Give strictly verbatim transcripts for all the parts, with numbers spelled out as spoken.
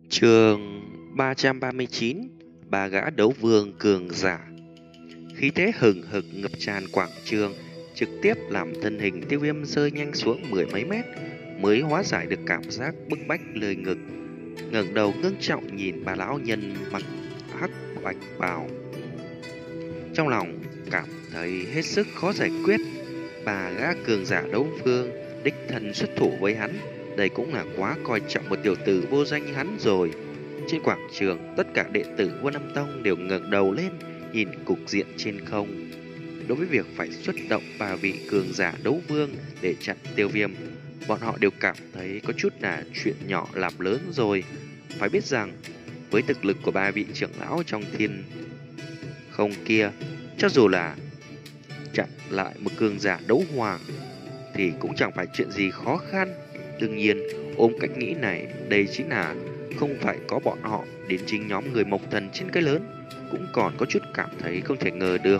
Chương ba trăm ba mươi chín. Ba gã đấu vương cường giả. Khí thế hừng hực ngập tràn quảng trường, trực tiếp làm thân hình Tiêu Viêm rơi nhanh xuống mười mấy mét, mới hóa giải được cảm giác bức bách lời ngực. Ngẩng đầu ngưng trọng nhìn bà lão nhân mặc hắc bạch bào, trong lòng cảm thấy hết sức khó giải quyết. Ba gã cường giả đấu vương đích thân xuất thủ với hắn, đây cũng là quá coi trọng một tiểu tử vô danh như hắn rồi. Trên quảng trường, tất cả đệ tử Vân Nam Tông đều ngẩng đầu lên, nhìn cục diện trên không. Đối với việc phải xuất động ba vị cường giả đấu vương để chặn Tiêu Viêm, bọn họ đều cảm thấy có chút là chuyện nhỏ làm lớn rồi. Phải biết rằng, với thực lực của ba vị trưởng lão trong thiên không kia, cho dù là chặn lại một cường giả đấu hoàng thì cũng chẳng phải chuyện gì khó khăn. Đương nhiên, ôm cách nghĩ này, đây chính là không phải có bọn họ đến chính nhóm người mộc thần trên cây lớn cũng còn có chút cảm thấy không thể ngờ được.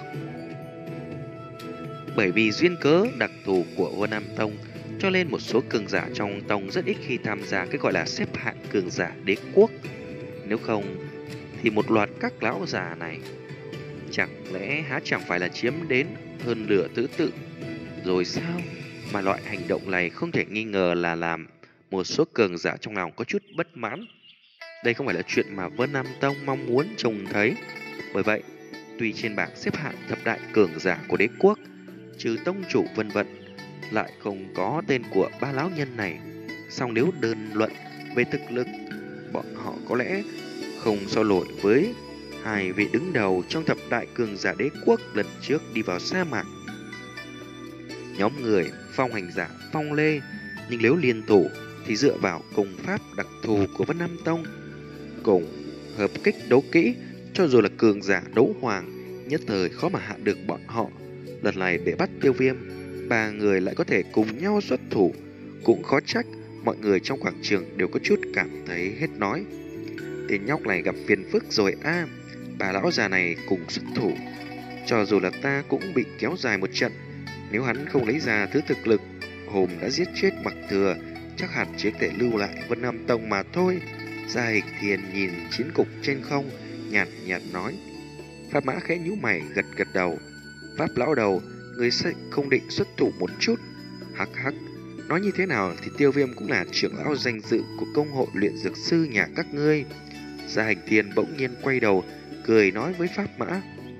Bởi vì duyên cớ đặc thù của Vân Nam Tông, cho nên một số cường giả trong tông rất ít khi tham gia cái gọi là xếp hạng cường giả đế quốc. Nếu không thì một loạt các lão già này chẳng lẽ há chẳng phải là chiếm đến hơn nửa thứ tự rồi sao? Mà loại hành động này không thể nghi ngờ là làm một số cường giả trong lòng có chút bất mãn. Đây không phải là chuyện mà Vân Nam Tông mong muốn trông thấy. Bởi vậy, tuy trên bảng xếp hạng thập đại cường giả của đế quốc, trừ tông chủ vân vận, lại không có tên của ba lão nhân này, song nếu đơn luận về thực lực, bọn họ có lẽ không so nổi với hai vị đứng đầu trong thập đại cường giả đế quốc lần trước đi vào sa mạc. Nhóm người phong hành giả Phong Lê, nhưng nếu liên thủ thì dựa vào công pháp đặc thù của Vân Nam Tông cùng hợp kích đấu kỹ, cho dù là cường giả đấu hoàng nhất thời khó mà hạ được bọn họ. Lần này để bắt Tiêu Viêm, ba người lại có thể cùng nhau xuất thủ, cũng khó trách mọi người trong quảng trường đều có chút cảm thấy hết nói. Tên nhóc này gặp phiền phức rồi a, à, bà lão già này cùng xuất thủ, cho dù là ta cũng bị kéo dài một trận. Nếu hắn không lấy ra thứ thực lực Hùng đã giết chết Mặc Thừa, chắc hẳn chỉ có thể lưu lại Vân Nam Tông mà thôi. Gia Hịch Thiền nhìn chiến cục trên không, nhạt nhạt nói. Pháp Mã khẽ nhíu mày gật gật đầu. Pháp lão đầu, người sẽ không định xuất thủ một chút? Hắc hắc, nói như thế nào thì Tiêu Viêm cũng là trưởng lão danh dự của công hội luyện dược sư nhà các ngươi. Gia Hịch Thiền bỗng nhiên quay đầu, cười nói với Pháp Mã.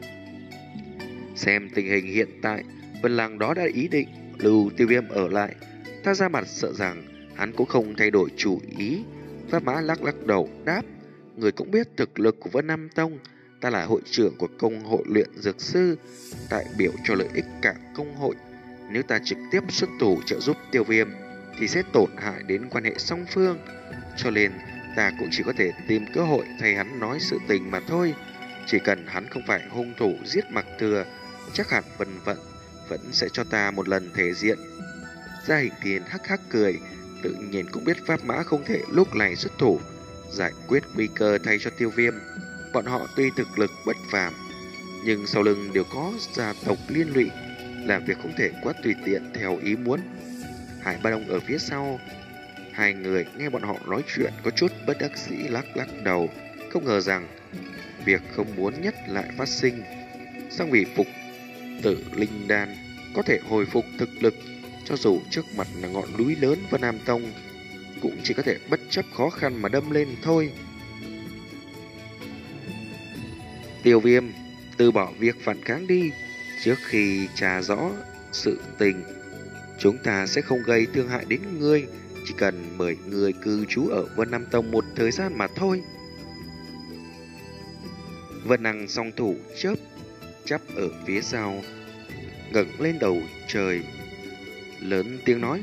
Xem tình hình hiện tại, Vân Lăng đó đã ý định lưu Tiêu Viêm ở lại. Ta ra mặt sợ rằng hắn cũng không thay đổi chủ ý. Pháp Mã lắc lắc đầu đáp. Người cũng biết thực lực của Vân Nam Tông, ta là hội trưởng của công hội luyện dược sư, đại biểu cho lợi ích cả công hội. Nếu ta trực tiếp xuất thủ trợ giúp Tiêu Viêm thì sẽ tổn hại đến quan hệ song phương, cho nên ta cũng chỉ có thể tìm cơ hội thay hắn nói sự tình mà thôi. Chỉ cần hắn không phải hung thủ giết Mặc Thừa, chắc hẳn Vân Vận vẫn sẽ cho ta một lần thể diện. Gia Hình Tiền hắc hắc cười, tự nhiên cũng biết Pháp Mã không thể lúc này xuất thủ giải quyết nguy cơ thay cho Tiêu Viêm. Bọn họ tuy thực lực bất phàm, nhưng sau lưng đều có gia tộc liên lụy, làm việc không thể quá tùy tiện theo ý muốn. Hải Ba Đông ở phía sau, hai người nghe bọn họ nói chuyện có chút bất đắc dĩ lắc lắc đầu, không ngờ rằng việc không muốn nhất lại phát sinh. Song vì phục tử linh đan có thể hồi phục thực lực, cho dù trước mặt là ngọn núi lớn Vân Nam Tông, cũng chỉ có thể bất chấp khó khăn mà đâm lên thôi. Tiêu Viêm, từ bỏ việc phản kháng đi. Trước khi trà rõ sự tình, chúng ta sẽ không gây thương hại đến ngươi, chỉ cần mời người cư trú ở Vân Nam Tông một thời gian mà thôi. Vân Năng song thủ chớp chắp ở phía sau, ngẩng lên đầu trời, lớn tiếng nói.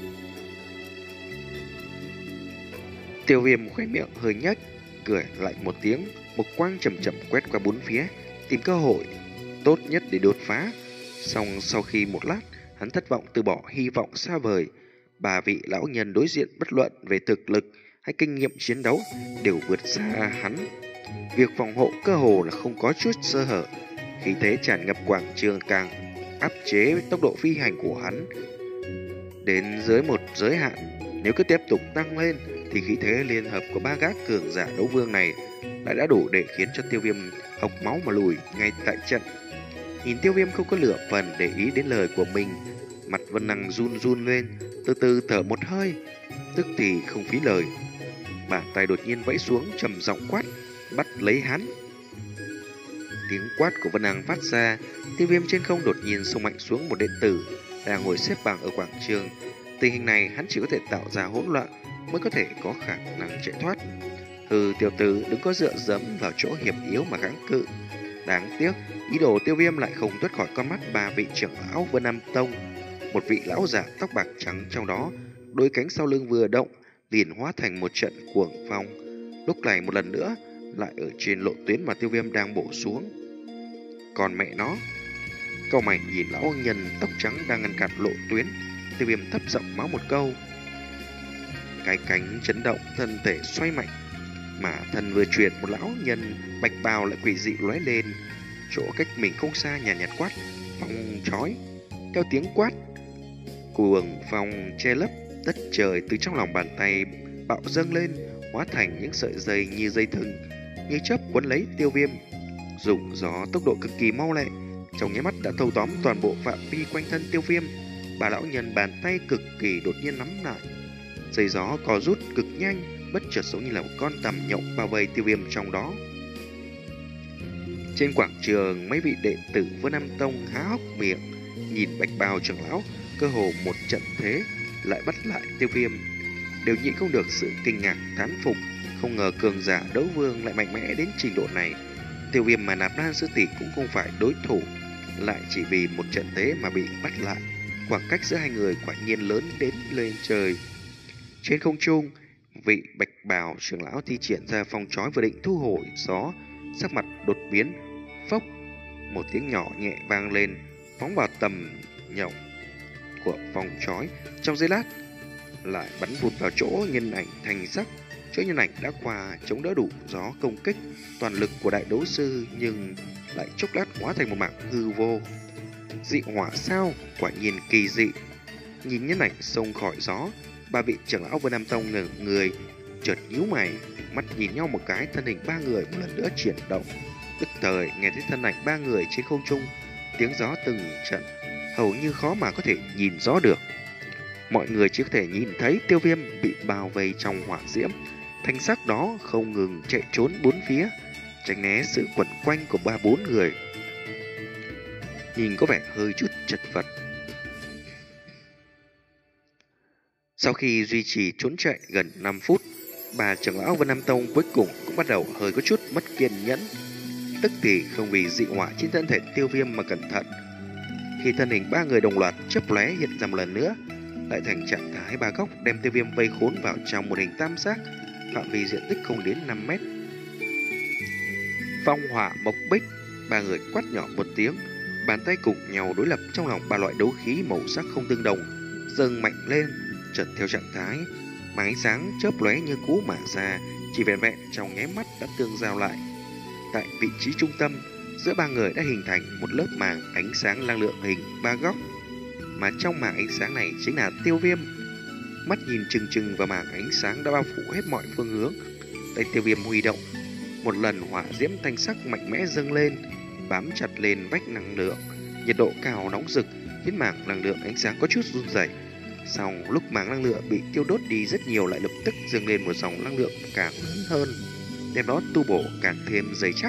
Tiêu Viêm khóe miệng hơi nhếch, cười lạnh một tiếng, một quang chậm chậm quét qua bốn phía, tìm cơ hội tốt nhất để đột phá. Xong sau khi một lát, hắn thất vọng từ bỏ hy vọng xa vời. Ba vị lão nhân đối diện bất luận về thực lực hay kinh nghiệm chiến đấu đều vượt xa hắn. Việc phòng hộ cơ hồ là không có chút sơ hở. Khí thế tràn ngập quảng trường càng áp chế tốc độ phi hành của hắn đến dưới một giới hạn. Nếu cứ tiếp tục tăng lên thì thì khí thế liên hợp của ba gã cường giả đấu vương này lại đã đủ để khiến cho Tiêu Viêm hộc máu mà lùi ngay tại trận. Nhìn Tiêu Viêm không có lửa phần để ý đến lời của mình, mặt Vân Năng run run lên, từ từ thở một hơi, tức thì không phí lời. Bàn tay đột nhiên vẫy xuống trầm giọng quát, bắt lấy hắn. Tiếng quát của Vân Năng phát ra, Tiêu Viêm trên không đột nhiên xông mạnh xuống một đệ tử đang ngồi xếp bằng ở quảng trường. Tình hình này hắn chỉ có thể tạo ra hỗn loạn mới có thể có khả năng chạy thoát. Hừ, tiểu tử đừng có dựa dẫm vào chỗ hiểm yếu mà kháng cự. Đáng tiếc, ý đồ Tiêu Viêm lại không thoát khỏi con mắt ba vị trưởng lão Vân Nam Tông. Một vị lão giả tóc bạc trắng trong đó, đôi cánh sau lưng vừa động, liền hóa thành một trận cuồng phong. Lúc này một lần nữa, lại ở trên lộ tuyến mà Tiêu Viêm đang bổ xuống. Còn mẹ nó, cau mày nhìn lão nhân tóc trắng đang ngăn cản lộ tuyến, Tiêu Viêm thấp giọng mắng một câu. Cái cánh chấn động, thân thể xoay mạnh, mà thân vừa chuyển một lão nhân bạch bào lại quỷ dị lóe lên, chỗ cách mình không xa nhàn nhạt, nhạt quát, phong chói. Theo tiếng quát, cuồng phong che lấp đất trời, từ trong lòng bàn tay bạo dâng lên, hóa thành những sợi dây như dây thừng, như chớp quấn lấy Tiêu Viêm, dùng gió tốc độ cực kỳ mau lẹ, trong nháy mắt đã thâu tóm toàn bộ phạm vi quanh thân Tiêu Viêm. Bà lão nhân bàn tay cực kỳ đột nhiên nắm lại, dây gió co rút cực nhanh, bất chợt giống như là một con tằm nhộng bao vây Tiêu Viêm trong đó. Trên quảng trường, mấy vị đệ tử Vân Nam Tông há hốc miệng, nhìn bạch bào trưởng lão cơ hồ một trận thế lại bắt lại Tiêu Viêm, đều nhịn không được sự kinh ngạc thán phục. Không ngờ cường giả đấu vương lại mạnh mẽ đến trình độ này. Tiêu Viêm mà Nạp Lan sư tỷ cũng không phải đối thủ, lại chỉ vì một trận thế mà bị bắt lại. Khoảng cách giữa hai người quả nhiên lớn đến lên trời. Trên không trung, vị bạch bào trưởng lão thi triển ra phong chói vừa định thu hồi gió, sắc mặt đột biến, phốc, một tiếng nhỏ nhẹ vang lên, phóng vào tầm nhộng của phong chói. Trong giây lát lại bắn vụt vào chỗ nhân ảnh thành sắc. Chỗ nhân ảnh đã qua chống đỡ đủ gió công kích toàn lực của đại đấu sư, nhưng lại chốc lát hóa thành một mảng hư vô. Dị hỏa sao? Quả nhiên kỳ dị. Nhìn nhân ảnh xông khỏi gió, ba vị trưởng lão Vân Nam Tông ngẩng người, chợt nhíu mày, mắt nhìn nhau một cái, thân hình ba người một lần nữa chuyển động. Tức thời nghe thấy thân ảnh ba người trên không trung, tiếng gió từng trận, hầu như khó mà có thể nhìn rõ được. Mọi người chỉ có thể nhìn thấy Tiêu Viêm bị bao vây trong hỏa diễm, thanh sắc đó không ngừng chạy trốn bốn phía, tránh né sự quẩn quanh của ba bốn người. Nhìn có vẻ hơi chút chật vật. Sau khi duy trì trốn chạy gần năm phút, bà trưởng lão Vân Nam Tông cuối cùng cũng bắt đầu hơi có chút mất kiên nhẫn. Tức thì không vì dị hỏa trên thân thể Tiêu Viêm mà cẩn thận. Khi thân hình ba người đồng loạt chớp lóe hiện ra một lần nữa, lại thành trạng thái ba góc, đem Tiêu Viêm vây khốn vào trong một hình tam giác, phạm vi diện tích không đến năm mét. Phong hỏa mộc bích, ba người quát nhỏ một tiếng, bàn tay cùng nhau đối lập trong lòng ba loại đấu khí màu sắc không tương đồng, dâng mạnh lên, chợt theo trạng thái, mà ánh sáng chớp lóe như cú mà ra, chỉ vẹn vẹn trong nháy mắt đã tương giao lại. Tại vị trí trung tâm, giữa ba người đã hình thành một lớp màng ánh sáng năng lượng hình ba góc, mà trong màng ánh sáng này chính là Tiêu Viêm. Mắt nhìn chừng chừng vào màng ánh sáng đã bao phủ hết mọi phương hướng, tay Tiêu Viêm huy động, một lần hỏa diễm thanh sắc mạnh mẽ dâng lên, bám chặt lên vách năng lượng. Nhiệt độ cao nóng rực khiến màng năng lượng ánh sáng có chút run rẩy. Xong lúc màng năng lượng bị tiêu đốt đi rất nhiều, lại lập tức dâng lên một dòng năng lượng càng lớn hơn, đem nó tu bổ càng thêm dày chắc.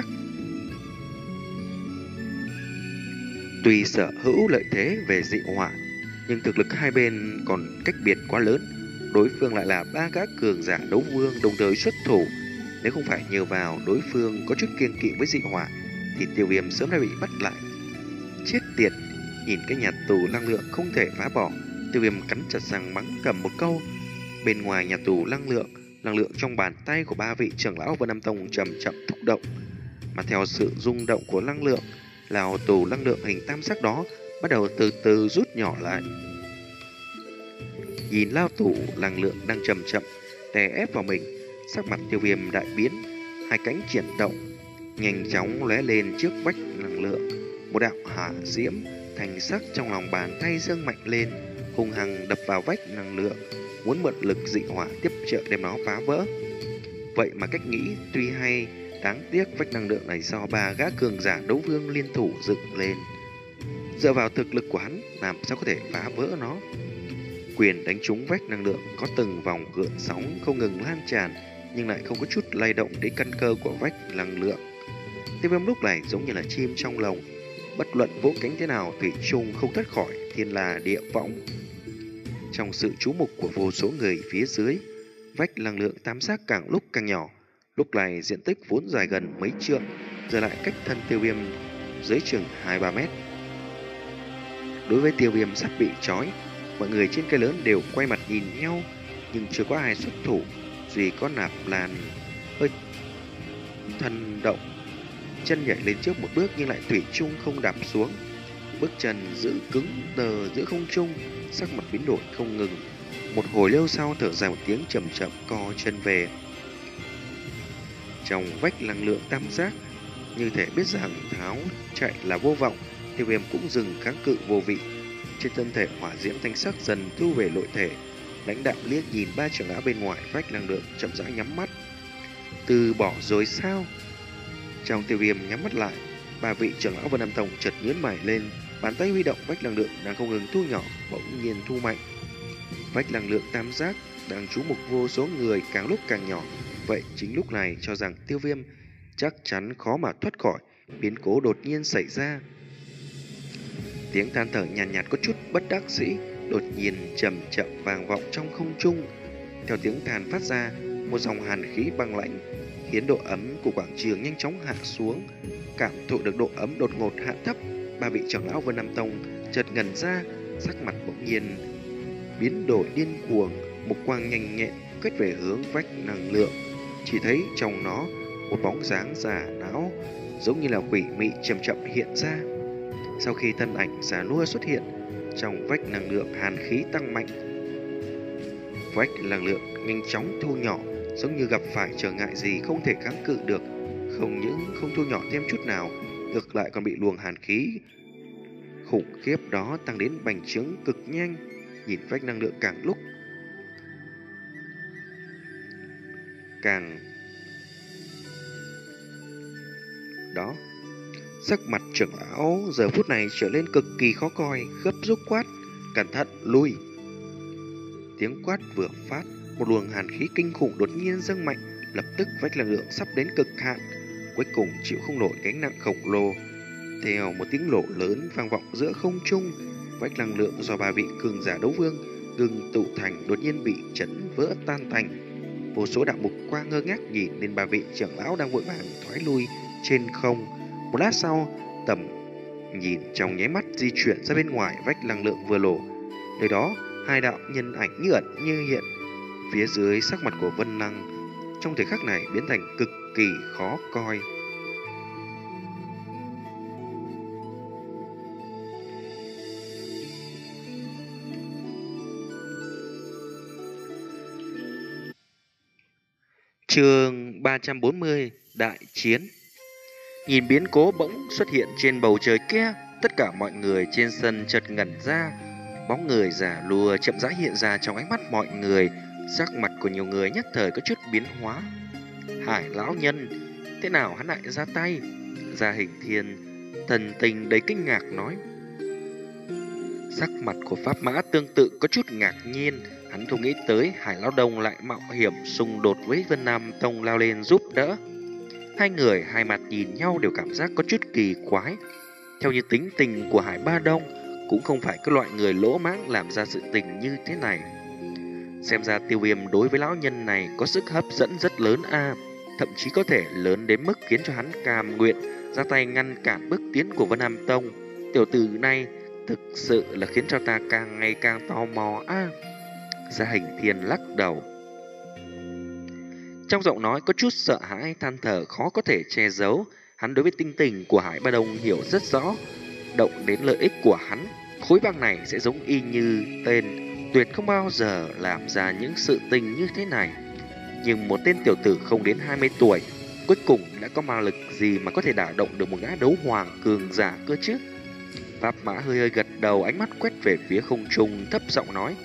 Tuy sở hữu lợi thế về dị hỏa, nhưng thực lực hai bên còn cách biệt quá lớn. Đối phương lại là ba gã cường giả đấu vương đồng thời xuất thủ. Nếu không phải nhờ vào đối phương có chút kiêng kỵ với dị hỏa, thì Tiêu Viêm sớm đã bị bắt lại. Chết tiệt! Nhìn cái nhà tù năng lượng không thể phá bỏ, Tiêu Viêm cắn chặt răng mắng cầm một câu. Bên ngoài nhà tù năng lượng, năng lượng trong bàn tay của ba vị trưởng lão Vân Nam Tông chậm chậm thúc động, mà theo sự rung động của năng lượng, lào tù năng lượng hình tam giác đó bắt đầu từ từ rút nhỏ lại. Nhìn lao tù năng lượng đang chậm chậm đè ép vào mình, sắc mặt Tiêu Viêm đại biến, hai cánh chuyển động, nhanh chóng lóe lên trước vách năng lượng. Một đạo hỏa diễm thành sắc trong lòng bàn tay dâng mạnh lên, hung hăng đập vào vách năng lượng, muốn mượn lực dị hỏa tiếp trợ đem nó phá vỡ. Vậy mà cách nghĩ tuy hay, đáng tiếc vách năng lượng này do ba gã cường giả đấu vương liên thủ dựng lên. Dựa vào thực lực của hắn, làm sao có thể phá vỡ nó? Quyền đánh trúng vách năng lượng có từng vòng gợn sóng không ngừng lan tràn, nhưng lại không có chút lay động đến căn cơ của vách năng lượng. Tiêu Viêm lúc này giống như là chim trong lồng, bất luận vỗ cánh thế nào thủy chung không thoát khỏi thiên la địa võng. Trong sự chú mục của vô số người phía dưới, vách năng lượng tam giác càng lúc càng nhỏ. Lúc này diện tích vốn dài gần mấy trượng, giờ lại cách thân Tiêu Viêm dưới chừng hai ba mét. Đối với Tiêu Viêm sắp bị trói, mọi người trên cây lớn đều quay mặt nhìn nhau, nhưng chưa có ai xuất thủ. Duy có Nạp Lan hơi thân động, chân nhảy lên trước một bước nhưng lại thủy chung không đạp xuống. Bước chân giữ cứng đờ giữa không trung, sắc mặt biến đổi không ngừng. Một hồi lâu sau thở dài một tiếng chậm chậm co chân về. Trong vách năng lượng tam giác, như thể biết rằng tháo chạy là vô vọng, Tiêu Viêm cũng dừng kháng cự vô vị. Trên thân thể hỏa diễm thanh sắc dần thu về nội thể, lãnh đạm liếc nhìn ba trưởng lão bên ngoài vách năng lượng chậm rãi nhắm mắt. Từ bỏ rồi sao? Trong Tiêu Viêm nhắm mắt lại, ba vị trưởng lão Vân Nam Tông chợt nhướng mày lên, bàn tay huy động vách năng lượng đang không ngừng thu nhỏ, bỗng nhiên thu mạnh. Vách năng lượng tam giác đang trú mục vô số người càng lúc càng nhỏ. Vậy chính lúc này cho rằng Tiêu Viêm chắc chắn khó mà thoát khỏi, biến cố đột nhiên xảy ra. Tiếng than thở nhàn nhạt, nhạt có chút bất đắc dĩ đột nhiên chậm chậm vang vọng trong không trung. Theo tiếng than phát ra, một dòng hàn khí băng lạnh khiến độ ấm của quảng trường nhanh chóng hạ xuống. Cảm thụ được độ ấm đột ngột hạ thấp, ba vị trưởng lão Vân Nam Tông chợt ngẩn ra, sắc mặt bỗng nhiên biến đổi điên cuồng, một quang nhanh nhẹn quét về hướng vách năng lượng. Chỉ thấy trong nó một bóng dáng giả não giống như là quỷ mị chậm chậm hiện ra. Sau khi thân ảnh giả nua xuất hiện, trong vách năng lượng hàn khí tăng mạnh. Vách năng lượng nhanh chóng thu nhỏ, giống như gặp phải trở ngại gì không thể kháng cự được. Không những không thu nhỏ thêm chút nào, ngược lại còn bị luồng hàn khí khủng khiếp đó tăng đến bành trướng cực nhanh. Nhìn vách năng lượng càng lúc càng đó, sắc mặt trưởng lão giờ phút này trở lên cực kỳ khó coi, gấp rút quát: cẩn thận, lui! Tiếng quát vừa phát, một luồng hàn khí kinh khủng đột nhiên dâng mạnh, lập tức vách năng lượng sắp đến cực hạn, cuối cùng chịu không nổi gánh nặng khổng lồ. Theo một tiếng nổ lớn vang vọng giữa không trung, vách năng lượng do ba vị cường giả đấu vương ngừng tụ thành đột nhiên bị chấn vỡ tan tành. Vô số đạo mục quang ngơ ngác nhìn lên ba vị trưởng lão đang vội vàng thoái lui trên không. Một lát sau, tầm nhìn trong nháy mắt di chuyển ra bên ngoài vách năng lượng vừa nổ. Nơi đó, hai đạo nhân ảnh như ẩn như hiện. Phía dưới sắc mặt của Vân Năng trong thời khắc này biến thành cực kỳ khó coi. Chương ba trăm bốn mươi: Đại chiến. Nhìn biến cố bỗng xuất hiện trên bầu trời kia, tất cả mọi người trên sân chợt ngẩn ra. Bóng người giả lùa chậm rãi hiện ra trong ánh mắt mọi người. Sắc mặt của nhiều người nhất thời có chút biến hóa. Hải lão nhân, thế nào hắn lại ra tay? Gia Hình Thiên thần tình đầy kinh ngạc nói. Sắc mặt của Pháp Mã tương tự có chút ngạc nhiên. Hắn không nghĩ tới Hải Lão Đông lại mạo hiểm xung đột với Vân Nam Tông lao lên giúp đỡ. Hai người hai mặt nhìn nhau đều cảm giác có chút kỳ quái. Theo như tính tình của Hải Ba Đông, cũng không phải cái loại người lỗ mãng làm ra sự tình như thế này. Xem ra Tiêu Viêm đối với lão nhân này có sức hấp dẫn rất lớn a, thậm chí có thể lớn đến mức khiến cho hắn cam nguyện ra tay ngăn cản bước tiến của Vân Nam Tông. Tiểu tử này thực sự là khiến cho ta càng ngày càng tò mò a. Gia Hình Thiên lắc đầu, trong giọng nói có chút sợ hãi than thở khó có thể che giấu. Hắn đối với tinh tình của Hải Ba Đông hiểu rất rõ, động đến lợi ích của hắn, khối băng này sẽ giống y như tên, tuyệt không bao giờ làm ra những sự tình như thế này. Nhưng một tên tiểu tử không đến hai mươi tuổi, cuối cùng đã có ma lực gì mà có thể đả động được một gã đấu hoàng cường giả cơ chứ? Pháp Mã hơi hơi gật đầu, ánh mắt quét về phía không trung, thấp giọng nói: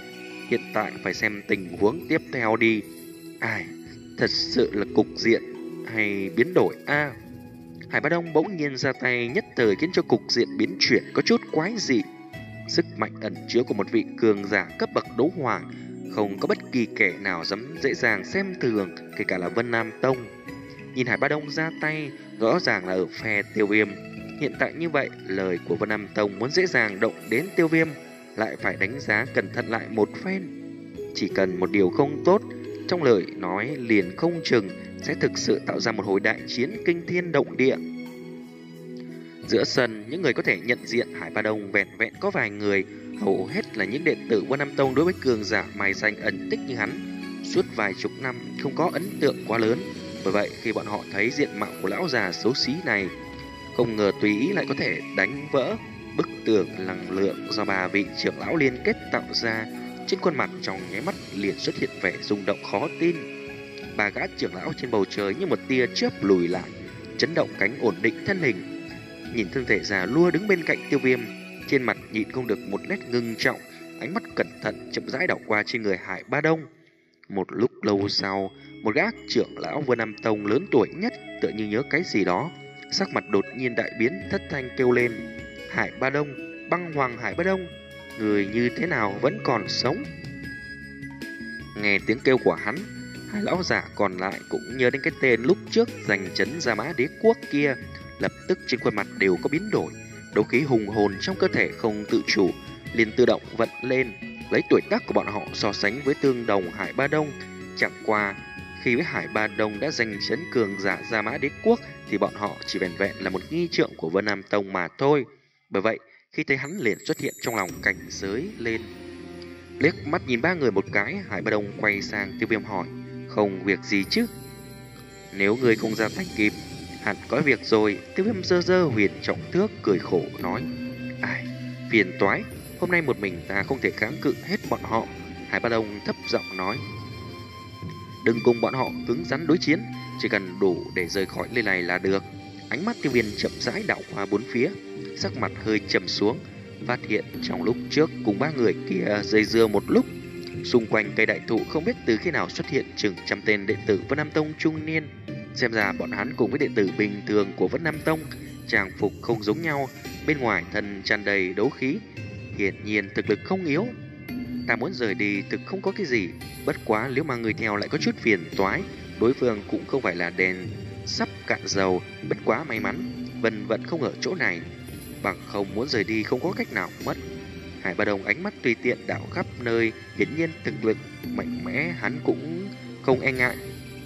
Hiện tại phải xem tình huống tiếp theo đi. Ai, thật sự là cục diện hay biến đổi a. Hải Bá Đông bỗng nhiên ra tay, nhất thời khiến cho cục diện biến chuyển có chút quái dị. Sức mạnh ẩn chứa của một vị cường giả cấp bậc đấu hoàng, không có bất kỳ kẻ nào dám dễ dàng xem thường, kể cả là Vân Nam Tông. Nhìn Hải Bá Đông ra tay, rõ ràng là ở phe Tiêu Viêm. Hiện tại như vậy, lời của Vân Nam Tông muốn dễ dàng động đến Tiêu Viêm, lại phải đánh giá cẩn thận lại một phen. Chỉ cần một điều không tốt, trong lời nói liền không chừng sẽ thực sự tạo ra một hồi đại chiến kinh thiên động địa. Giữa sân, những người có thể nhận diện Hải Bá Đông vẹn vẹn có vài người, hầu hết là những đệ tử Vân Nam Tông. Đối với cường giả mài danh ẩn tích như hắn, suốt vài chục năm không có ấn tượng quá lớn. Bởi vậy khi bọn họ thấy diện mạo của lão già xấu xí này, không ngờ tùy ý lại có thể đánh vỡ bức tường năng lượng do ba vị trưởng lão liên kết tạo ra, trên khuôn mặt trong nháy mắt liền xuất hiện vẻ rung động khó tin. Ba gã trưởng lão trên bầu trời như một tia chớp lùi lại, chấn động cánh ổn định thân hình. Nhìn thân thể già lua đứng bên cạnh Tiêu Viêm, trên mặt nhịn không được một nét ngưng trọng, ánh mắt cẩn thận chậm rãi đảo qua trên người Hải Bá Đông. Một lúc lâu sau, một gã trưởng lão Vân Nam Tông lớn tuổi nhất tựa như nhớ cái gì đó, sắc mặt đột nhiên đại biến, thất thanh kêu lên: Hải Bá Đông, Băng Hoàng Hải Bá Đông, người như thế nào vẫn còn sống? Nghe tiếng kêu của hắn, hai lão giả còn lại cũng nhớ đến cái tên lúc trước giành trấn Gia Mã Đế Quốc kia, lập tức trên khuôn mặt đều có biến đổi, đấu khí hùng hồn trong cơ thể không tự chủ liền tự động vận lên. Lấy tuổi tác của bọn họ so sánh với tương đồng Hải Bá Đông, chẳng qua khi với Hải Bá Đông đã giành trấn cường giả Gia Mã Đế Quốc thì bọn họ chỉ vẹn vẹn là một nghi trượng của Vân Nam Tông mà thôi. Bởi vậy khi thấy hắn liền xuất hiện trong lòng cảnh giới lên. Liếc mắt nhìn ba người một cái, Hải Bá Đông quay sang Tiêu Viêm hỏi: không việc gì chứ? Nếu người không ra tay kịp, hẳn có việc rồi. Tiêu Viêm dơ dơ huyền trọng thước cười khổ nói: ai, phiền toái, hôm nay một mình ta không thể kháng cự hết bọn họ. Hải Bá Đông thấp giọng nói: đừng cùng bọn họ cứng rắn đối chiến, chỉ cần đủ để rời khỏi nơi này là được. Ánh mắt Tiêu Viêm chậm rãi đảo qua bốn phía, sắc mặt hơi trầm xuống, phát hiện trong lúc trước cùng ba người kia dây dưa một lúc, xung quanh cây đại thụ không biết từ khi nào xuất hiện chừng trăm tên đệ tử Vân Nam Tông trung niên. Xem ra bọn hắn cùng với đệ tử bình thường của Vân Nam Tông trang phục không giống nhau, bên ngoài thân tràn đầy đấu khí, hiển nhiên thực lực không yếu. Ta muốn rời đi thực không có cái gì, bất quá nếu mà người theo lại có chút phiền toái, đối phương cũng không phải là đèn sắp cạn dầu. Bất quá may mắn Vân vẫn không ở chỗ này, bằng không muốn rời đi không có cách nào mất. Hải Bá Đông ánh mắt tùy tiện đảo khắp nơi, hiển nhiên thực lực mạnh mẽ hắn cũng không e ngại.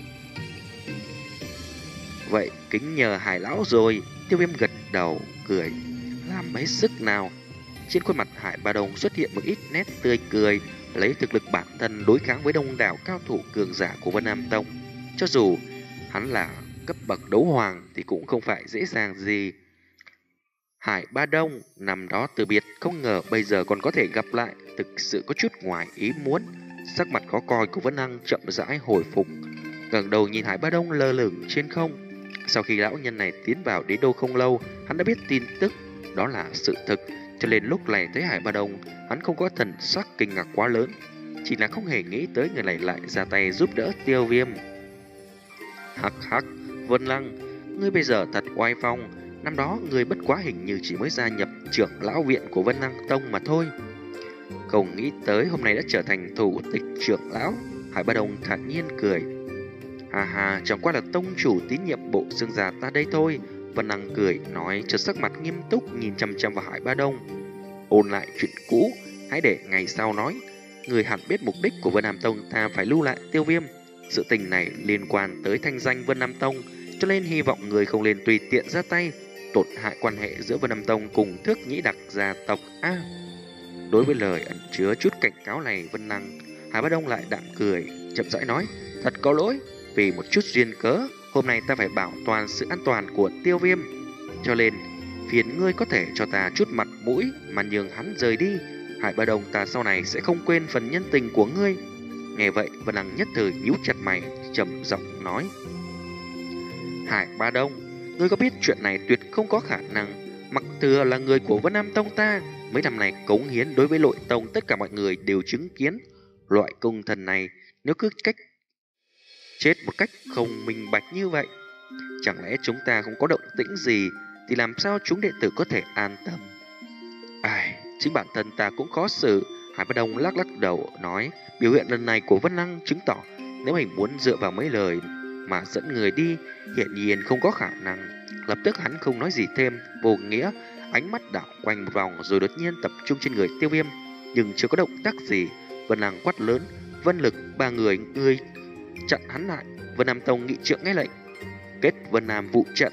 Vậy kính nhờ Hải lão rồi. Tiêu Viêm gật đầu cười: làm mấy sức nào. Trên khuôn mặt Hải Bá Đông xuất hiện một ít nét tươi cười, lấy thực lực bản thân đối kháng với đông đảo cao thủ cường giả của Vân Nam Tông. Cho dù hắn là cấp bậc đấu hoàng thì cũng không phải dễ dàng gì. Hải Bá Đông năm đó từ biệt, không ngờ bây giờ còn có thể gặp lại, thực sự có chút ngoài ý muốn. Sắc mặt khó coi của Vân Năng chậm rãi hồi phục, ngẩng đầu nhìn Hải Bá Đông lơ lửng trên không. Sau khi lão nhân này tiến vào đế đô không lâu, hắn đã biết tin tức đó là sự thực, cho nên lúc này thấy Hải Bá Đông, hắn không có thần sắc kinh ngạc quá lớn, chỉ là không hề nghĩ tới người này lại ra tay giúp đỡ Tiêu Viêm. Hắc hắc, Vân Lăng, ngươi bây giờ thật oai phong. Năm đó ngươi bất quá hình như chỉ mới gia nhập trưởng lão viện của Vân Năng Tông mà thôi, không nghĩ tới hôm nay đã trở thành thủ tịch trưởng lão. Hải Bá Đông thản nhiên cười: hà hà, chẳng qua là tông chủ tín nhiệm bộ xương già ta đây thôi. Vân Năng cười nói, chợt sắc mặt nghiêm túc nhìn chăm chăm vào Hải Bá Đông: ôn lại chuyện cũ, hãy để ngày sau nói. Người hẳn biết mục đích của Vân Nam Tông ta phải lưu lại Tiêu Viêm. Sự tình này liên quan tới thanh danh Vân Nam Tông, cho nên hy vọng người không nên tùy tiện ra tay, tổn hại quan hệ giữa Vân Nam Tông cùng Thước Nhĩ Đặc gia tộc a. À, đối với lời ẩn chứa chút cảnh cáo này, Vân Năng, Hải Bá Đông lại đạm cười, chậm rãi nói: thật có lỗi, vì một chút duyên cớ, hôm nay ta phải bảo toàn sự an toàn của Tiêu Viêm, cho nên phiền ngươi có thể cho ta chút mặt mũi mà nhường hắn rời đi. Hải Bá Đông, ta sau này sẽ không quên phần nhân tình của ngươi. Nghe vậy, Vân Năng nhất thời nhíu chặt mày, trầm giọng nói: Hải Bá Đông, ngươi có biết chuyện này tuyệt không có khả năng. Mặc thừa là người của Vân Nam Tông ta, mấy năm này cống hiến đối với nội tông tất cả mọi người đều chứng kiến. Loại công thần này nếu cứ cách chết một cách không minh bạch như vậy, chẳng lẽ chúng ta không có động tĩnh gì thì làm sao chúng đệ tử có thể an tâm? Ai, chính bản thân ta cũng khó xử. Hải Bá Đông lắc lắc đầu nói, biểu hiện lần này của Vân Lăng chứng tỏ nếu mình muốn dựa vào mấy lời mà dẫn người đi, hiện nhiên không có khả năng. Lập tức hắn không nói gì thêm, vô nghĩa, ánh mắt đảo quanh một vòng rồi đột nhiên tập trung trên người Tiêu Viêm, nhưng chưa có động tác gì. Vân Lăng quát lớn, Vân Lực, ba người ngươi chặn hắn lại. Vân Nam Tông nghị trượng nghe lệnh, kết Vân Nam vụ trận.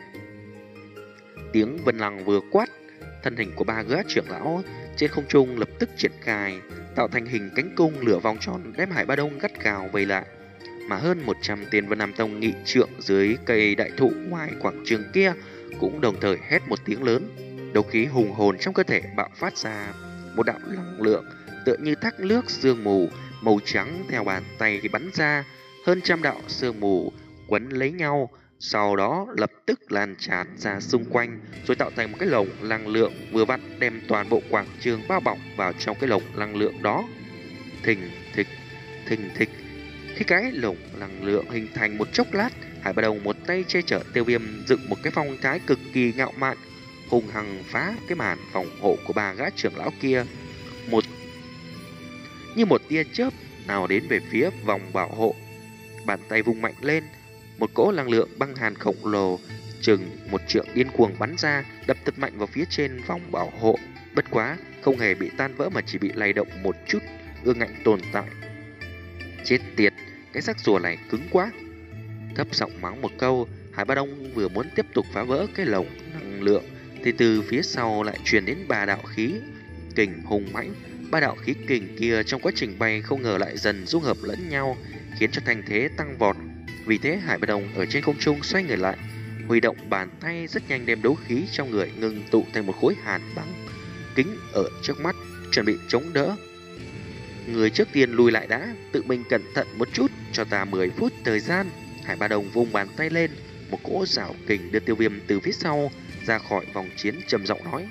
Tiếng Vân Lăng vừa quát, thân hình của ba gã trưởng lão trên không trung lập tức triển khai, tạo thành hình cánh cung lửa vòng tròn đem Hải Bá Đông gắt gào vây lại. Mà hơn một trăm tên Vân Nam Tông nghị trượng dưới cây đại thụ ngoài quảng trường kia cũng đồng thời hét một tiếng lớn. Đấu khí hùng hồn trong cơ thể bạo phát ra, một đạo năng lượng tựa như thác nước sương mù màu trắng theo bàn tay thì bắn ra, hơn trăm đạo sương mù quấn lấy nhau, sau đó lập tức lan tràn ra xung quanh, rồi tạo thành một cái lồng năng lượng vừa vặn đem toàn bộ quảng trường bao bọc vào trong cái lồng năng lượng đó. Thình thịch, thình thịch. Khi cái lồng năng lượng hình thành một chốc lát, Hải Bá Đông một tay che chở Tiêu Viêm, dựng một cái phong thái cực kỳ ngạo mạn, hùng hằng phá cái màn phòng hộ của ba gã trưởng lão kia, một như một tia chớp nào đến về phía vòng bảo hộ. Bàn tay vung mạnh lên, một cỗ năng lượng băng hàn khổng lồ chừng một trượng điên cuồng bắn ra, đập thật mạnh vào phía trên vòng bảo hộ. Bất quá không hề bị tan vỡ mà chỉ bị lay động một chút, ương ngạnh tồn tại. Chết tiệt, cái xác rùa này cứng quá. Thấp giọng mắng một câu, Hải Bá Đông vừa muốn tiếp tục phá vỡ cái lồng năng lượng thì từ phía sau lại truyền đến ba đạo khí kình hùng mãnh. Ba đạo khí kình kia trong quá trình bay không ngờ lại dần dung hợp lẫn nhau, khiến cho thành thế tăng vọt. Vì thế Hải Bá Đông ở trên không trung xoay người lại, huy động bàn tay rất nhanh đem đấu khí trong người ngưng tụ thành một khối hàn băng kính ở trước mắt, chuẩn bị chống đỡ. Người trước tiên lùi lại đã, tự mình cẩn thận một chút, cho ta mười phút thời gian. Hải Bá Đông vung bàn tay lên, một cỗ rào kình đưa Tiêu Viêm từ phía sau ra khỏi vòng chiến, trầm giọng nói.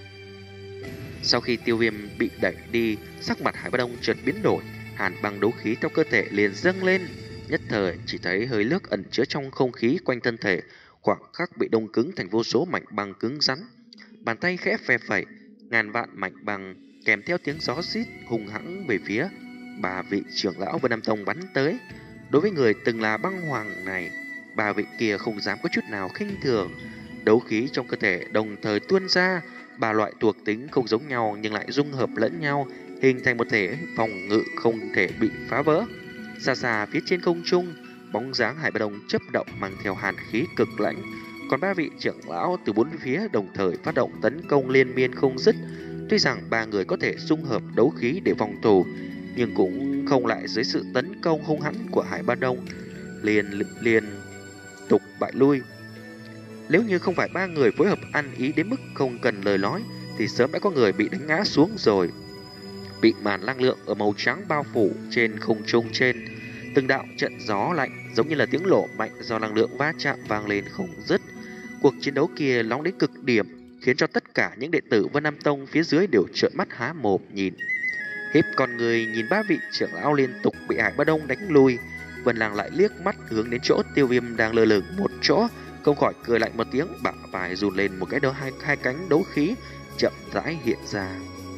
Sau khi Tiêu Viêm bị đẩy đi, sắc mặt Hải Bá Đông chợt biến đổi, hàn băng đấu khí trong cơ thể liền dâng lên. Nhất thời chỉ thấy hơi nước ẩn chứa trong không khí quanh thân thể khoảng khắc bị đông cứng thành vô số mảnh băng cứng rắn. Bàn tay khẽ phe phẩy, ngàn vạn mảnh băng kèm theo tiếng gió rít hung hãng về phía ba vị trưởng lão Vân Nam Tông bắn tới. Đối với người từng là băng hoàng này, ba vị kia không dám có chút nào khinh thường. Đấu khí trong cơ thể đồng thời tuôn ra, ba loại thuộc tính không giống nhau nhưng lại dung hợp lẫn nhau, hình thành một thể phòng ngự không thể bị phá vỡ. Xa xa phía trên không trung, bóng dáng Hải Bá Đông chớp động mang theo hàn khí cực lãnh, còn ba vị trưởng lão từ bốn phía đồng thời phát động tấn công liên miên không dứt. Tuy rằng ba người có thể dung hợp đấu khí để phòng thủ, nhưng cũng không lại dưới sự tấn công hung hãn của Hải Bá Đông liền liên tục bại lui. Nếu như không phải ba người phối hợp ăn ý đến mức không cần lời nói thì sớm đã có người bị đánh ngã xuống rồi. Bị màn năng lượng ở màu trắng bao phủ trên không trung trên, từng đạo trận gió lạnh giống như là tiếng nổ mạnh do năng lượng va chạm vang lên không dứt. Cuộc chiến đấu kia nóng đến cực điểm, khiến cho tất cả những đệ tử Vân Nam Tông phía dưới đều trợn mắt há mồm nhìn. Híp con người nhìn ba vị trưởng lão liên tục bị Hải Bá Đông đánh lui, Vân Lang lại liếc mắt hướng đến chỗ Tiêu Viêm đang lơ lửng một chỗ, không khỏi cười lạnh một tiếng, bả vai run lên, một cái đấu hai hai cánh đấu khí chậm rãi hiện ra.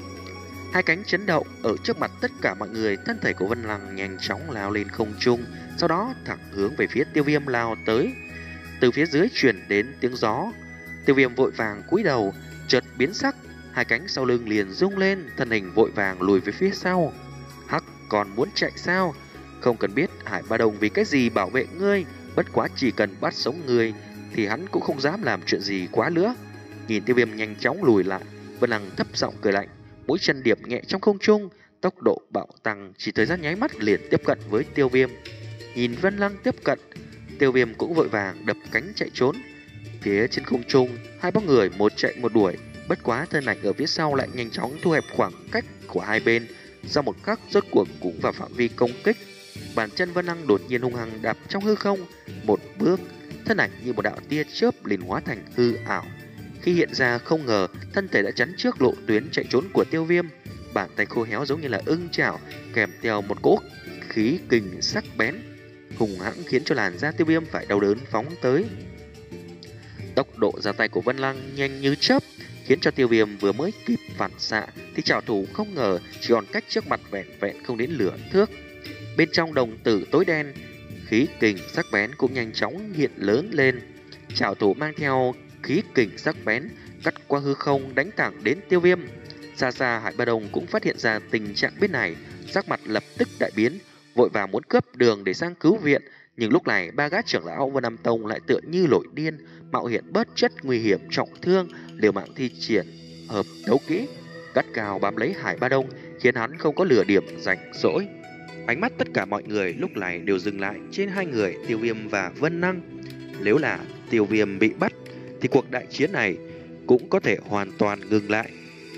Hai cánh chấn động ở trước mặt tất cả mọi người, thân thể của Vân Lăng nhanh chóng lao lên không trung, sau đó thẳng hướng về phía Tiêu Viêm lao tới. Từ phía dưới truyền đến tiếng gió, Tiêu Viêm vội vàng cúi đầu, chợt biến sắc, hai cánh sau lưng liền rung lên, thân hình vội vàng lùi về phía sau. Hắc, còn muốn chạy sao? Không cần biết Hải Bá Đông vì cái gì bảo vệ ngươi, bất quá chỉ cần bắt sống ngươi thì hắn cũng không dám làm chuyện gì quá nữa. Nhìn Tiêu Viêm nhanh chóng lùi lại, Vân Lăng thấp giọng cười lạnh, mũi chân điệp nhẹ trong không trung, tốc độ bạo tăng, chỉ thời gian nháy mắt liền tiếp cận với Tiêu Viêm. Nhìn Vân Lăng tiếp cận, Tiêu Viêm cũng vội vàng đập cánh chạy trốn. Phía trên không trung, hai bóng người một chạy một đuổi, bất quá thân ảnh ở phía sau lại nhanh chóng thu hẹp khoảng cách của hai bên. Sau một khắc rốt cuộc cũng vào phạm vi công kích, bàn chân Vân Lăng đột nhiên hung hăng đạp trong hư không một bước, thân ảnh như một đạo tia chớp liền hóa thành hư ảo. Khi hiện ra không ngờ thân thể đã chắn trước lộ tuyến chạy trốn của Tiêu Viêm. bàn tay khô héo giống như là ưng chảo, kèm theo một cỗ khí kình sắc bén hùng hãng khiến cho làn da Tiêu Viêm phải đau đớn phóng tới. Tốc độ ra tay của Vân Lăng nhanh như chớp, khiến cho Tiêu Viêm vừa mới kịp phản xạ thì trảo thủ không ngờ chỉ còn cách trước mặt vẹn vẹn không đến nửa thước. Bên trong đồng tử tối đen, khí kình sắc bén cũng nhanh chóng hiện lớn lên. Trảo thủ mang theo khí kình sắc bén cắt qua hư không đánh thẳng đến Tiêu Viêm. Xa xa Hải Ba Đông cũng phát hiện ra tình trạng bên này, sắc mặt lập tức đại biến, vội vàng muốn cướp đường để sang cứu viện. Nhưng lúc này ba gã trưởng lão Vân Nam Tông lại tựa như nổi điên, mạo hiểm bất chất nguy hiểm trọng thương, liều mạng thi triển hợp đấu kỹ, gắt gao bám lấy Hải Ba Đông, khiến hắn không có lửa điểm rảnh rỗi. Ánh mắt tất cả mọi người lúc này đều dừng lại trên hai người Tiêu Viêm và Vân Năng. Nếu là Tiêu Viêm bị bắt thì cuộc đại chiến này cũng có thể hoàn toàn ngừng lại.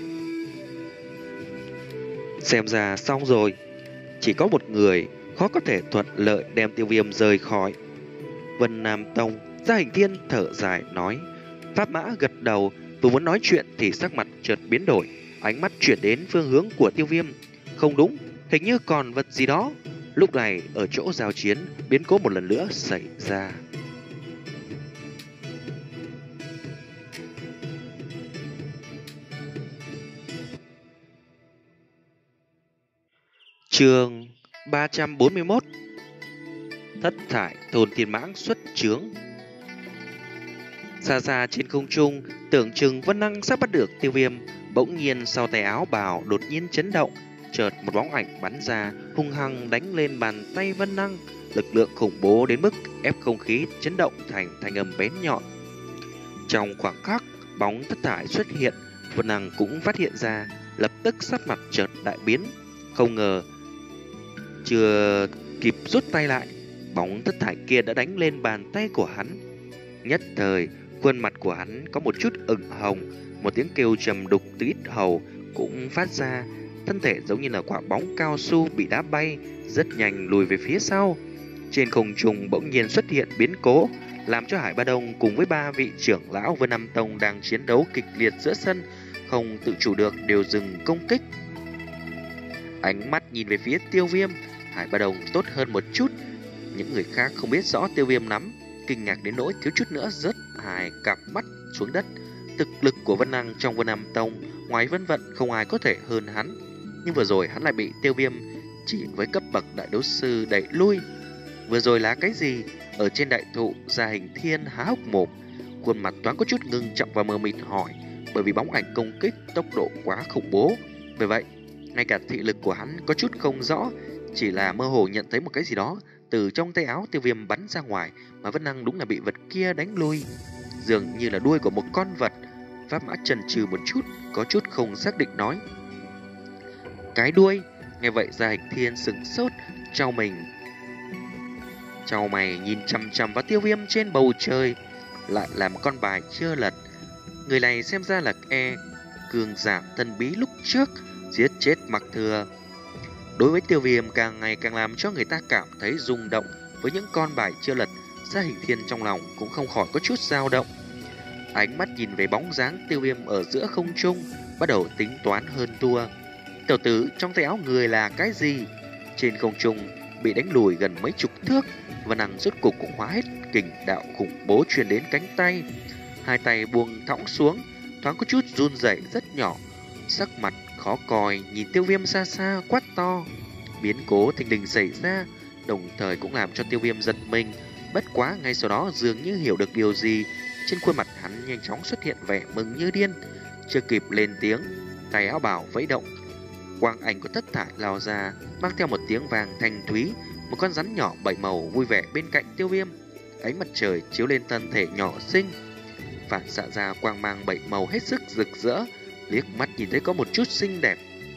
Xem ra xong rồi, chỉ có một người khó có thể thuận lợi đem Tiêu Viêm rời khỏi. Vân Nam Tông, Gia Hình Thiên thở dài nói. Pháp Mã gật đầu, vừa muốn nói chuyện thì sắc mặt chợt biến đổi, ánh mắt chuyển đến phương hướng của Tiêu Viêm. Không đúng, hình như còn vật gì đó. Lúc này ở chỗ giao chiến, biến cố một lần nữa xảy ra. Chương ba trăm bốn mươi mốt. Thất thải thôn thiên mãng xuất trướng. Xa xa trên không trung, tưởng chừng Vân Năng sắp bắt được Tiêu Viêm, bỗng nhiên sau tay áo bào đột nhiên chấn động, chợt một bóng ảnh bắn ra, hung hăng đánh lên bàn tay Vân Năng, lực lượng khủng bố đến mức ép không khí chấn động thành thanh âm bén nhọn. Trong khoảng khắc, bóng thất thải xuất hiện, Vân Năng cũng phát hiện ra, lập tức sắc mặt chợt đại biến, không ngờ chưa kịp rút tay lại, bóng thất thải kia đã đánh lên bàn tay của hắn. Nhất thời, khuôn mặt của hắn có một chút ửng hồng, một tiếng kêu trầm đục từ yết hầu cũng phát ra, thân thể giống như là quả bóng cao su bị đá bay, rất nhanh lùi về phía sau. Trên không trung bỗng nhiên xuất hiện biến cố, làm cho Hải Ba Đông cùng với ba vị trưởng lão Vân Nam Tông đang chiến đấu kịch liệt giữa sân, không tự chủ được đều dừng công kích. Ánh mắt nhìn về phía Tiêu Viêm, Hải Ba Đông tốt hơn một chút. Những người khác không biết rõ Tiêu Viêm nắm, kinh ngạc đến nỗi thiếu chút nữa rớt hai cặp mắt xuống đất. Thực lực của Vân Năng trong Vân Nam Tông, ngoài Vân Vận không ai có thể hơn hắn. Nhưng vừa rồi hắn lại bị Tiêu Viêm chỉ với cấp bậc đại đấu sư đẩy lui. Vừa rồi là cái gì? Ở trên đại thụ, Gia Hình Thiên há hốc mồm, khuôn mặt thoáng có chút ngưng trọng và mờ mịt hỏi, bởi vì bóng ảnh công kích tốc độ quá khủng bố. Vì vậy, ngay cả thị lực của hắn có chút không rõ, chỉ là mơ hồ nhận thấy một cái gì đó từ trong tay áo Tiêu Viêm bắn ra ngoài, mà Vân Năng đúng là bị vật kia đánh lui, dường như là đuôi của một con vật. Pháp Mã chần chừ một chút, có chút không xác định nói, cái đuôi. Nghe vậy Gia Hình Thiên sững sốt, trao mình trao mày nhìn chằm chằm vào Tiêu Viêm trên bầu trời, lại là một con bài chưa lật. Người này xem ra là e cường giả thần bí lúc trước giết chết Mặc Thừa. Đối với Tiêu Viêm càng ngày càng làm cho người ta cảm thấy rung động. Với những con bài chưa lật, Gia Hình Thiên trong lòng cũng không khỏi có chút dao động. Ánh mắt nhìn về bóng dáng Tiêu Viêm ở giữa không trung, bắt đầu tính toán hơn thua. Tiểu tử trong tay áo người là cái gì? Trên không trung bị đánh lùi gần mấy chục thước, Vân Năng rốt cục cũng hóa hết kình đạo khủng bố truyền đến cánh tay. Hai tay buông thõng xuống, thoáng có chút run rẩy rất nhỏ, sắc mặt khó coi nhìn Tiêu Viêm xa xa quát to. Biến cố thình lình xảy ra, đồng thời cũng làm cho Tiêu Viêm giật mình. Bất quá ngay sau đó dường như hiểu được điều gì, trên khuôn mặt hắn nhanh chóng xuất hiện vẻ mừng như điên. Chưa kịp lên tiếng, tay áo bào vẫy động, quang ảnh của thất thải lao ra, mang theo một tiếng vàng thanh thúy. Một con rắn nhỏ bảy màu vui vẻ bên cạnh Tiêu Viêm, ánh mặt trời chiếu lên thân thể nhỏ xinh, phản xạ ra quang mang bảy màu hết sức rực rỡ. Liếc mắt nhìn thấy có một chút xinh đẹp.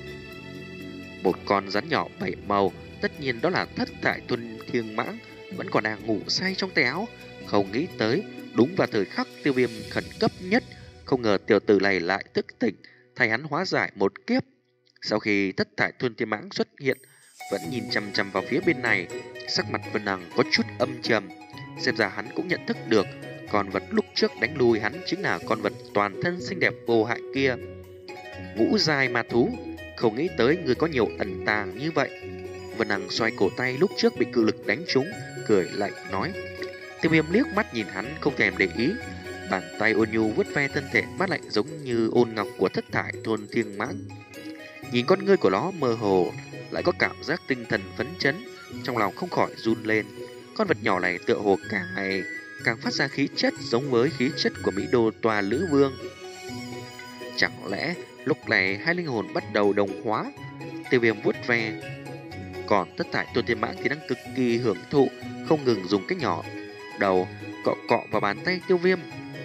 Một con rắn nhỏ bảy màu, tất nhiên đó là thất thải thuần thiên mãng, vẫn còn đang ngủ say trong tay áo. Không nghĩ tới, đúng vào thời khắc Tiêu Viêm khẩn cấp nhất, không ngờ tiểu tử này lại thức tỉnh, thay hắn hóa giải một kiếp. Sau khi thất thải thuần thiên mãng xuất hiện, vẫn nhìn chằm chằm vào phía bên này, sắc mặt Vân Năng có chút âm trầm. Xem ra hắn cũng nhận thức được, con vật lúc trước đánh lùi hắn chính là con vật toàn thân xinh đẹp vô hại kia. Ngũ giai ma thú, Không nghĩ tới người có nhiều ẩn tàng như vậy. Vân Hằng xoay cổ tay lúc trước bị cự lực đánh trúng, cười lạnh nói. Tiêu Viêm liếc mắt nhìn hắn không thèm để ý. Bàn tay ôn nhu vuốt ve thân thể mát lạnh giống như ôn ngọc của thất thải thôn thiên mãng. Nhìn con ngươi của nó mơ hồ, lại có cảm giác tinh thần phấn chấn, trong lòng không khỏi run lên. Con vật nhỏ này tựa hồ càng ngày càng phát ra khí chất giống với khí chất của Mỹ Đô Tòa Lữ Vương. Chẳng lẽ lúc này hai linh hồn bắt đầu đồng hóa? Tiêu Viêm vuốt ve. Còn thất thải tôn thiên mãng thì đang cực kỳ hưởng thụ, không ngừng dùng cái nhỏ đầu cọ cọ vào bàn tay Tiêu Viêm.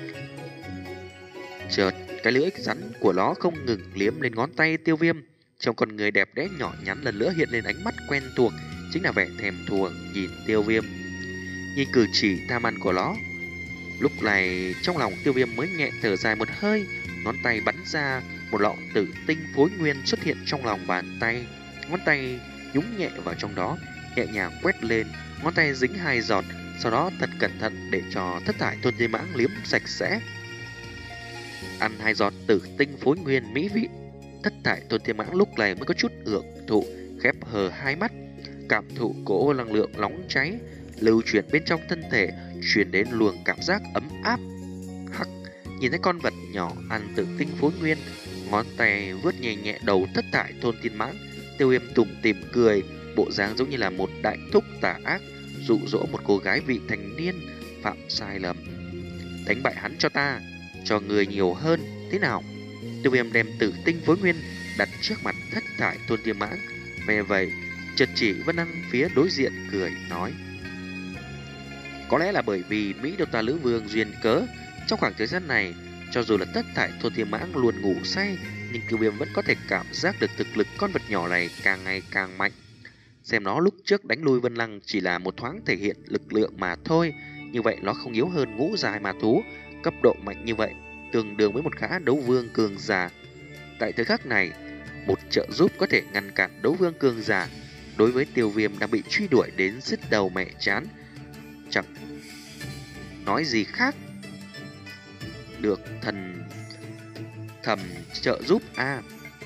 Chợt cái lưỡi rắn của nó không ngừng liếm lên ngón tay Tiêu Viêm. Trong con người đẹp đẽ nhỏ nhắn lần nữa hiện lên ánh mắt quen thuộc, chính là vẻ thèm thuồng nhìn Tiêu Viêm. Nhìn cử chỉ tham ăn của nó, lúc này trong lòng Tiêu Viêm mới nhẹ thở dài một hơi. Ngón tay bắn ra một lọ tử tinh phối nguyên xuất hiện trong lòng bàn tay. Ngón tay nhúng nhẹ vào trong đó, nhẹ nhàng quét lên, ngón tay dính hai giọt, sau đó thật cẩn thận để cho thất thải tôn thiên mãng liếm sạch sẽ. Ăn hai giọt tử tinh phối nguyên mỹ vị, thất thải tôn thiên mãng lúc này mới có chút hưởng thụ, khép hờ hai mắt, cảm thụ cỗ năng lượng nóng cháy lưu chuyển bên trong thân thể, truyền đến luồng cảm giác ấm áp. Hắc, nhìn thấy con vật nhỏ ăn tử tinh phối nguyên, ngón tay vuốt nhẹ nhẹ đầu thất thải tôn thiên mãng, Tiêu Viêm tủm tỉm cười, bộ dáng giống như là một đại thúc tà ác dụ dỗ một cô gái vị thành niên phạm sai lầm. Đánh bại hắn cho ta, cho người nhiều hơn, thế nào? Tiêu Viêm đem tử tinh phối nguyên đặt trước mặt thất thải tôn thiên mãng, về vậy chợt chỉ Vân Hằng phía đối diện cười nói. Có lẽ là bởi vì Mỹ Đô Tòa Lữ Vương duyên cớ, trong khoảng thời gian này, cho dù là thất thải thôn thiên mãng luôn ngủ say, nhưng Tiêu Viêm vẫn có thể cảm giác được thực lực con vật nhỏ này càng ngày càng mạnh. Xem nó lúc trước đánh lui Vân Lăng chỉ là một thoáng thể hiện lực lượng mà thôi, như vậy nó không yếu hơn ngũ dài mà thú, cấp độ mạnh như vậy, tương đương với một gã đấu vương cường giả. Tại thời khắc này, một trợ giúp có thể ngăn cản đấu vương cường giả, đối với Tiêu Viêm đang bị truy đuổi đến sứt đầu mẹ chán, chẳng nói gì khác được thần thầm trợ giúp a. À,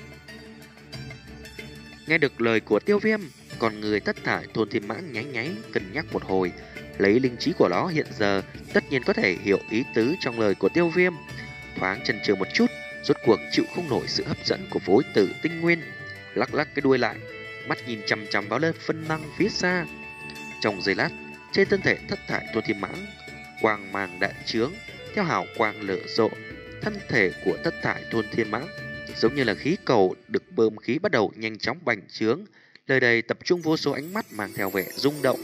nghe được lời của Tiêu Viêm, còn người thất thải thôn thiên mãng nháy nháy cân nhắc một hồi, lấy linh trí của nó hiện giờ tất nhiên có thể hiểu ý tứ trong lời của Tiêu Viêm, thoáng chần chừ một chút, rốt cuộc chịu không nổi sự hấp dẫn của phối tử tinh nguyên, lắc lắc cái đuôi lại, mắt nhìn chằm chằm vào lên phân năng phía xa. Trong giây lát, trên thân thể thất thải thôn thiên mãng quang mang đại trướng, theo hào quang lửa rộ, thân thể của thất thải thôn thiên mãng giống như là khí cầu được bơm khí bắt đầu nhanh chóng bành trướng, nơi đây tập trung vô số ánh mắt mang theo vẻ rung động.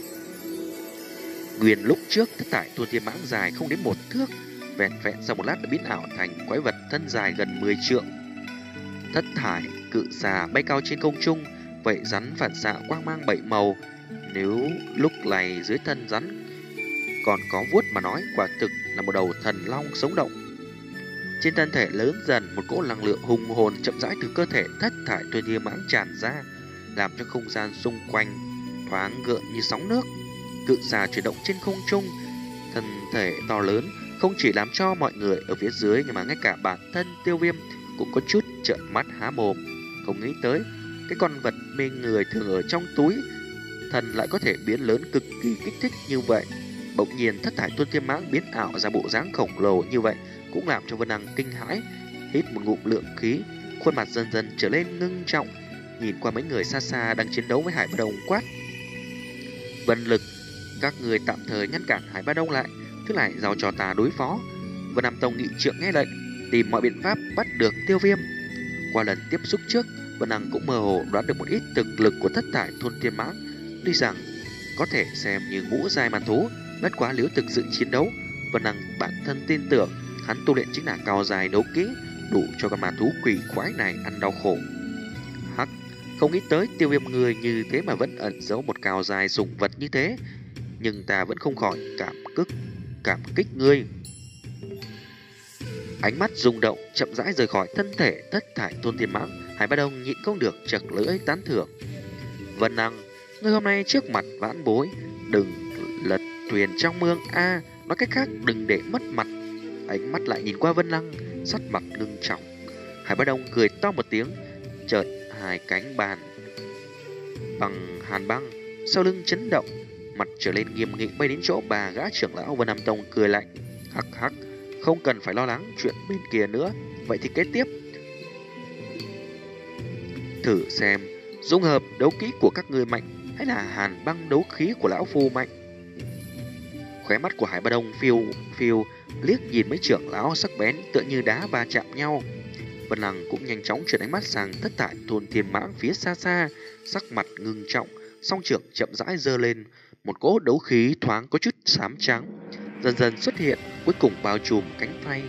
Nguyên lúc trước thất thải thôn thiên mãng dài không đến một thước, vẹn vẹn sau một lát đã biến ảo thành quái vật thân dài gần mười trượng. Thất thải cự xà bay cao trên không trung, vậy rắn phản xạ quang mang bảy màu. Nếu lúc này dưới thân rắn còn có vuốt mà nói, quả thực là một đầu thần long sống động. Trên thân thể lớn dần, một cỗ năng lượng hùng hồn chậm rãi từ cơ thể thất thải thôn thiên mãng tràn ra, làm cho không gian xung quanh thoáng gợn như sóng nước. Cự xà chuyển động trên không trung, thân thể to lớn không chỉ làm cho mọi người ở phía dưới, nhưng mà ngay cả bản thân Tiêu Viêm cũng có chút trợn mắt há mồm. Không nghĩ tới cái con vật mê người thường ở trong túi thần lại có thể biến lớn cực kỳ kích thích như vậy. Bỗng nhiên thất thải thôn thiên mãng biến ảo ra bộ dáng khổng lồ như vậy cũng làm cho Vân Hằng kinh hãi, hít một ngụm lượng khí, khuôn mặt dần dần trở lên ngưng trọng, nhìn qua mấy người xa xa đang chiến đấu với Hải Ba Đông quát: Vân Lực, các người tạm thời ngăn cản Hải Ba Đông lại, thứ này giao cho ta đối phó. Vân Nam Tông nghị trượng nghe lệnh, tìm mọi biện pháp bắt được Tiêu Viêm. Qua lần tiếp xúc trước, Vân Hằng cũng mơ hồ đoán được một ít thực lực của thất thải thôn thiên mãng, tuy rằng có thể xem như ngũ giai man thú, bất quá nếu thực sự chiến đấu, Vân Hằng bản thân tin tưởng hắn tu luyện chính là cao dài đấu kỹ, đủ cho con ma thú quỷ quái này ăn đau khổ. Hắc, không nghĩ tới Tiêu Viêm người như thế mà vẫn ẩn giấu một cao dài sủng vật như thế, nhưng ta vẫn không khỏi cảm kích cảm kích ngươi. Ánh mắt rung động chậm rãi rời khỏi thân thể thất thải thôn thiên mãng, Hải Ba Đông nhịn không được chật lưỡi tán thưởng: Vân Hằng, ngươi hôm nay trước mặt vãn bối đừng lật thuyền trong mương a, à, nói cách khác đừng để mất mặt. Ánh mắt lại nhìn qua Vân Hằng, sắc mặt ngưng trọng. Hải Ba Đông cười to một tiếng, chợt hai cánh bàn bằng hàn băng, sau lưng chấn động, mặt trở lên nghiêm nghị bay đến chỗ bà gã trưởng lão Vân Nam Tông cười lạnh. Hắc hắc, không cần phải lo lắng chuyện bên kia nữa. Vậy thì kế tiếp, thử xem dung hợp đấu kỹ của các ngươi mạnh hay là hàn băng đấu khí của lão phu mạnh. Khóe mắt của Hải Ba Đông phiêu phiêu liếc nhìn mấy trưởng lão sắc bén tựa như đá va chạm nhau. Vân Lăng cũng nhanh chóng chuyển ánh mắt sang Thất Thải Thôn Thiên Mãng phía xa xa, sắc mặt ngưng trọng, song trưởng chậm rãi giơ lên, một cỗ đấu khí thoáng có chút xám trắng dần dần xuất hiện, cuối cùng bao trùm cánh tay.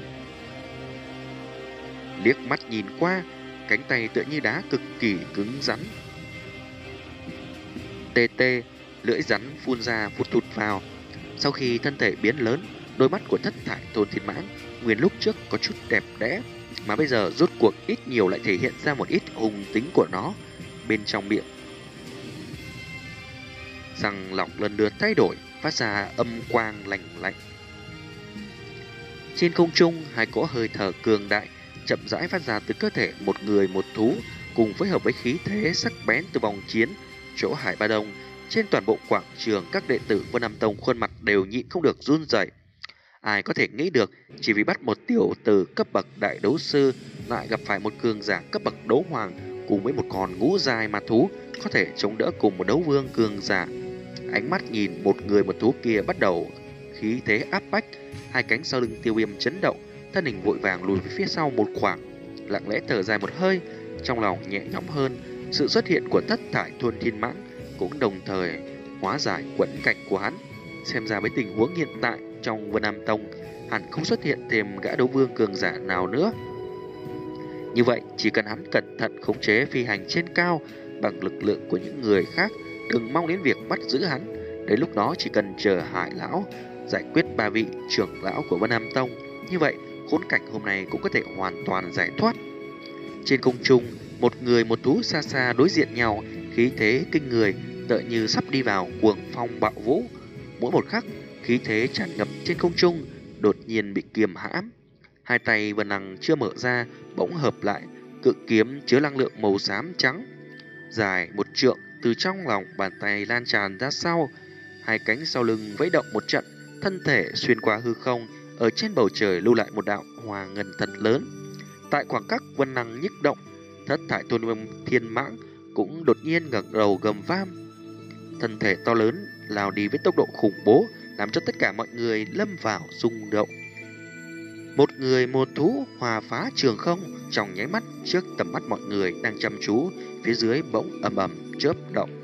Liếc mắt nhìn qua, cánh tay tựa như đá cực kỳ cứng rắn. Tê tê, lưỡi rắn phun ra phụt thụt vào. Sau khi thân thể biến lớn, đôi mắt của Thất Thải Thôn Thiên Mãng nguyên lúc trước có chút đẹp đẽ, mà bây giờ rốt cuộc ít nhiều lại thể hiện ra một ít hung tính của nó bên trong miệng. Răng lọc lần lượt thay đổi, phát ra âm quang lạnh lạnh. Trên không trung, hai cỗ hơi thở cường đại chậm rãi phát ra từ cơ thể một người một thú, cùng phối hợp với khí thế sắc bén từ vòng chiến chỗ Hải Ba Đông. Trên toàn bộ quảng trường, các đệ tử Vân Nam Tông khuôn mặt đều nhịn không được run rẩy. Ai có thể nghĩ được, chỉ vì bắt một tiểu tử cấp bậc đại đấu sư lại gặp phải một cường giả cấp bậc đấu hoàng cùng với một con ngũ dài ma thú có thể chống đỡ cùng một đấu vương cường giả. Ánh mắt nhìn một người một thú kia bắt đầu khí thế áp bách, hai cánh sau lưng Tiêu Viêm chấn động, thân hình vội vàng lùi phía sau một khoảng, lặng lẽ thở dài một hơi, trong lòng nhẹ nhõm hơn. Sự xuất hiện của Thất Thải Thôn Thiên Mãng cũng đồng thời hóa giải quẫn cảnh của hắn. Xem ra với tình huống hiện tại trong Vân Nam Tông, hẳn không xuất hiện thêm gã đấu vương cường giả nào nữa. Như vậy, chỉ cần hắn cẩn thận khống chế phi hành trên cao bằng lực lượng của những người khác, đừng mong đến việc bắt giữ hắn. Đến lúc đó chỉ cần chờ Hải lão giải quyết ba vị trưởng lão của Vân Nam Tông, như vậy khốn cảnh hôm nay cũng có thể hoàn toàn giải thoát. Trên không trung, một người một thú xa xa đối diện nhau, khí thế kinh người, tựa như sắp đi vào cuồng phong bạo vũ. Mỗi một khắc, khí thế tràn ngập trên không trung đột nhiên bị kiềm hãm. Hai tay Vân Lăng chưa mở ra, bỗng hợp lại, cự kiếm chứa năng lượng màu xám trắng, dài một trượng từ trong lòng bàn tay lan tràn ra sau. Hai cánh sau lưng vẫy động một trận, thân thể xuyên qua hư không, ở trên bầu trời lưu lại một đạo hòa ngân thật lớn. Tại khoảng cách Vân Lăng nhích động, Thất Thải Thôn Thiên Mãng cũng đột nhiên ngẩng đầu gầm vang. Thân thể to lớn lao đi với tốc độ khủng bố, làm cho tất cả mọi người lâm vào rung động. Một người một thú hòa phá trường không, trong nháy mắt trước tầm mắt mọi người đang chăm chú, phía dưới bỗng ầm ầm chớp động.